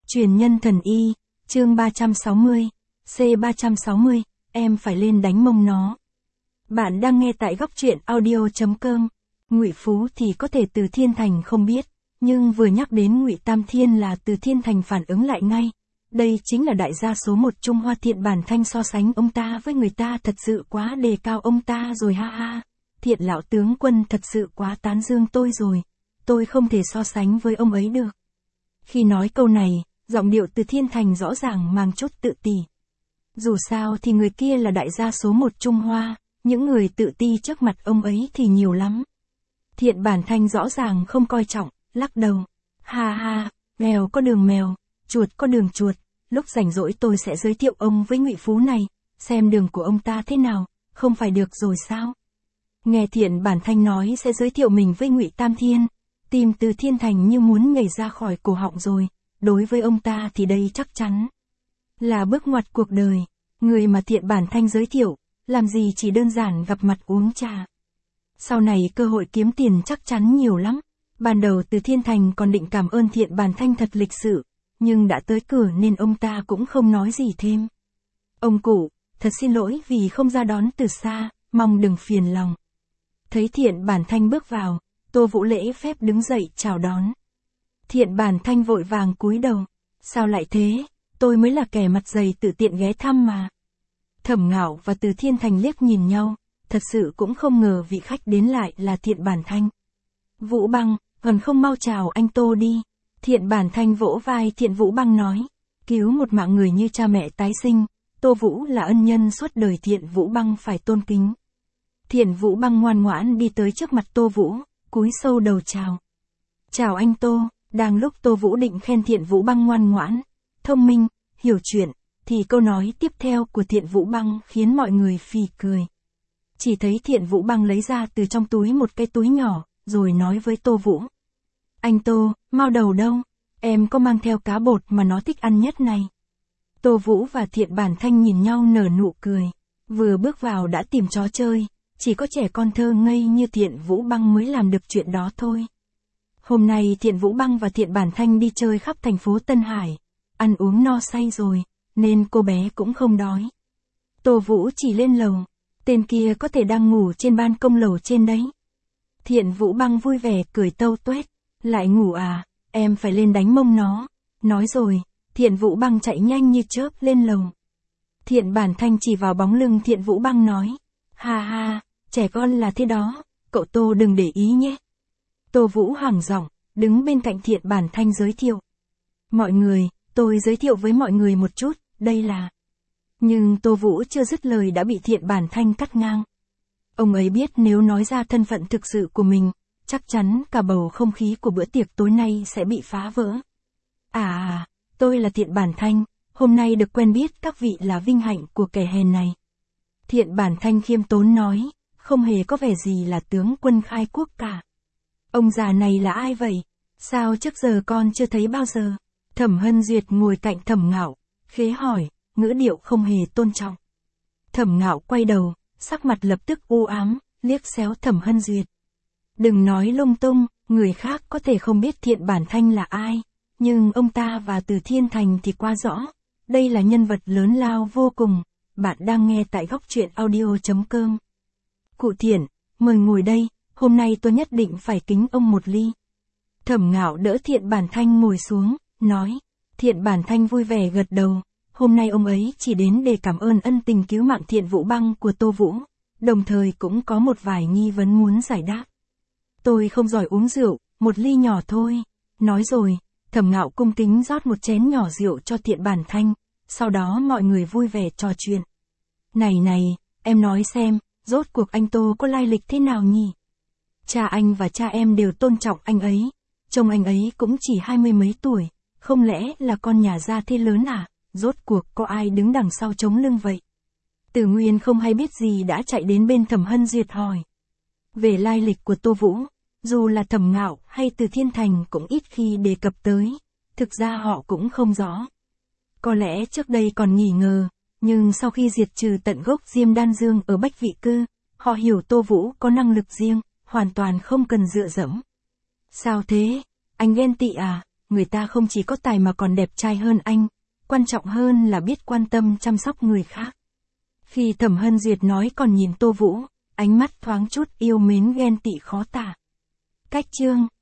Truyền nhân thần y, chương 360, C360, em phải lên đánh mông nó. Bạn đang nghe tại góc truyện audio.com. Ngụy Phú thì có thể Từ Thiên Thành không biết, nhưng vừa nhắc đến Ngụy Tam Thiên là Từ Thiên Thành phản ứng lại ngay. Đây chính là đại gia số 1 Trung Hoa. Thiện Bản Thanh so sánh ông ta với người ta thật sự quá đề cao ông ta rồi ha ha. Thiện lão tướng quân thật sự quá tán dương tôi rồi. Tôi không thể so sánh với ông ấy được. Khi nói câu này, giọng điệu Từ Thiên Thành rõ ràng mang chút tự ti. Dù sao thì người kia là đại gia số 1 Trung Hoa, những người tự ti trước mặt ông ấy thì nhiều lắm. Thiện Bản Thanh rõ ràng không coi trọng, lắc đầu. Ha ha, mèo có đường mèo, chuột có đường chuột, lúc rảnh rỗi tôi sẽ giới thiệu ông với Ngụy Phú này, xem đường của ông ta thế nào, không phải được rồi sao? Nghe Thiện Bản Thanh nói sẽ giới thiệu mình với Ngụy Tam Thiên, tim Từ Thiên Thành như muốn nhảy ra khỏi cổ họng rồi. Đối với ông ta thì đây chắc chắn là bước ngoặt cuộc đời. Người mà Thiện Bản Thanh giới thiệu, làm gì chỉ đơn giản gặp mặt uống trà. Sau này cơ hội kiếm tiền chắc chắn nhiều lắm. Ban đầu Từ Thiên Thành còn định cảm ơn Thiện Bản Thanh thật lịch sự, nhưng đã tới cửa nên ông ta cũng không nói gì thêm. Ông cụ, thật xin lỗi vì không ra đón từ xa, mong đừng phiền lòng. Thấy Thiện Bản Thanh bước vào, Tô Vũ lễ phép đứng dậy chào đón. Thiện Bản Thanh vội vàng cúi đầu. Sao lại thế, tôi mới là kẻ mặt dày tự tiện ghé thăm mà. Thẩm Ngạo và Từ Thiên Thành liếc nhìn nhau, thật sự cũng không ngờ vị khách đến lại là Thiện Bản Thanh. Vũ Băng, còn không mau chào anh Tô đi. Thiện Bản Thanh vỗ vai Thiện Vũ Băng nói. Cứu một mạng người như cha mẹ tái sinh, Tô Vũ là ân nhân suốt đời, Thiện Vũ Băng phải tôn kính. Thiện Vũ Băng ngoan ngoãn đi tới trước mặt Tô Vũ, cúi sâu đầu chào. Chào anh Tô. Đang lúc Tô Vũ định khen Thiện Vũ Băng ngoan ngoãn, thông minh, hiểu chuyện, thì câu nói tiếp theo của Thiện Vũ Băng khiến mọi người phì cười. Chỉ thấy Thiện Vũ Băng lấy ra từ trong túi một cái túi nhỏ, rồi nói với Tô Vũ. Anh Tô, mao đầu đâu? Em có mang theo cá bột mà nó thích ăn nhất này. Tô Vũ và Thiện Bản Thanh nhìn nhau nở nụ cười. Vừa bước vào đã tìm chó chơi, chỉ có trẻ con thơ ngây như Thiện Vũ Băng mới làm được chuyện đó thôi. Hôm nay Thiện Vũ Băng và Thiện Bản Thanh đi chơi khắp thành phố Tân Hải, ăn uống no say rồi, nên cô bé cũng không đói. Tô Vũ chỉ lên lầu, tên kia có thể đang ngủ trên ban công lầu trên đấy. Thiện Vũ Băng vui vẻ cười tâu tuét, lại ngủ à, em phải lên đánh mông nó. Nói rồi, Thiện Vũ Băng chạy nhanh như chớp lên lầu. Thiện Bản Thanh chỉ vào bóng lưng Thiện Vũ Băng nói, ha ha, trẻ con là thế đó, cậu Tô đừng để ý nhé. Tô Vũ hẳng giọng, đứng bên cạnh Thiện Bản Thanh giới thiệu. Mọi người, tôi giới thiệu với mọi người một chút, đây là... Nhưng Tô Vũ chưa dứt lời đã bị Thiện Bản Thanh cắt ngang. Ông ấy biết nếu nói ra thân phận thực sự của mình, chắc chắn cả bầu không khí của bữa tiệc tối nay sẽ bị phá vỡ. Tôi là Thiện Bản Thanh, hôm nay được quen biết các vị là vinh hạnh của kẻ hèn này. Thiện Bản Thanh khiêm tốn nói, không hề có vẻ gì là tướng quân khai quốc cả. Ông già này là ai vậy? Sao trước giờ con chưa thấy bao giờ? Thẩm Hân Duyệt ngồi cạnh Thẩm Ngạo, khế hỏi, ngữ điệu không hề tôn trọng. Thẩm Ngạo quay đầu, sắc mặt lập tức u ám, liếc xéo Thẩm Hân Duyệt. Đừng nói lung tung, người khác có thể không biết Thiện Bản Thanh là ai, nhưng ông ta và Từ Thiên Thành thì quá rõ. Đây là nhân vật lớn lao vô cùng. Bạn đang nghe tại góc truyện audio.com. Cụ Thiện, mời ngồi đây. Hôm nay tôi nhất định phải kính ông một ly. Thẩm Ngạo đỡ Thiện Bản Thanh ngồi xuống, nói. Thiện Bản Thanh vui vẻ gật đầu. Hôm nay ông ấy chỉ đến để cảm ơn ân tình cứu mạng Thiện Vũ Băng của Tô Vũ, đồng thời cũng có một vài nghi vấn muốn giải đáp. Tôi không giỏi uống rượu, một ly nhỏ thôi. Nói rồi, Thẩm Ngạo cung kính rót một chén nhỏ rượu cho Thiện Bản Thanh, sau đó mọi người vui vẻ trò chuyện. Này, em nói xem, rốt cuộc anh Tô có lai lịch thế nào nhỉ? Cha anh và cha em đều tôn trọng anh ấy, chồng anh ấy cũng chỉ 20 mấy tuổi, không lẽ là con nhà gia thế lớn à? Rốt cuộc có ai đứng đằng sau chống lưng vậy? Từ Nguyên không hay biết gì đã chạy đến bên Thẩm Hân Duyệt hỏi. Về lai lịch của Tô Vũ, dù là Thẩm Ngạo hay Từ Thiên Thành cũng ít khi đề cập tới, thực ra họ cũng không rõ. Có lẽ trước đây còn nghi ngờ, nhưng sau khi diệt trừ tận gốc Diêm Đan Dương ở Bách Vị Cư, họ hiểu Tô Vũ có năng lực riêng, hoàn toàn không cần dựa dẫm. Sao thế? Anh ghen tị à? người ta không chỉ có tài mà còn đẹp trai hơn anh, quan trọng hơn là biết quan tâm chăm sóc người khác. Khi Thẩm Hân Duyệt nói còn nhìn Tô Vũ, ánh mắt thoáng chút yêu mến ghen tị khó tả. Cách chương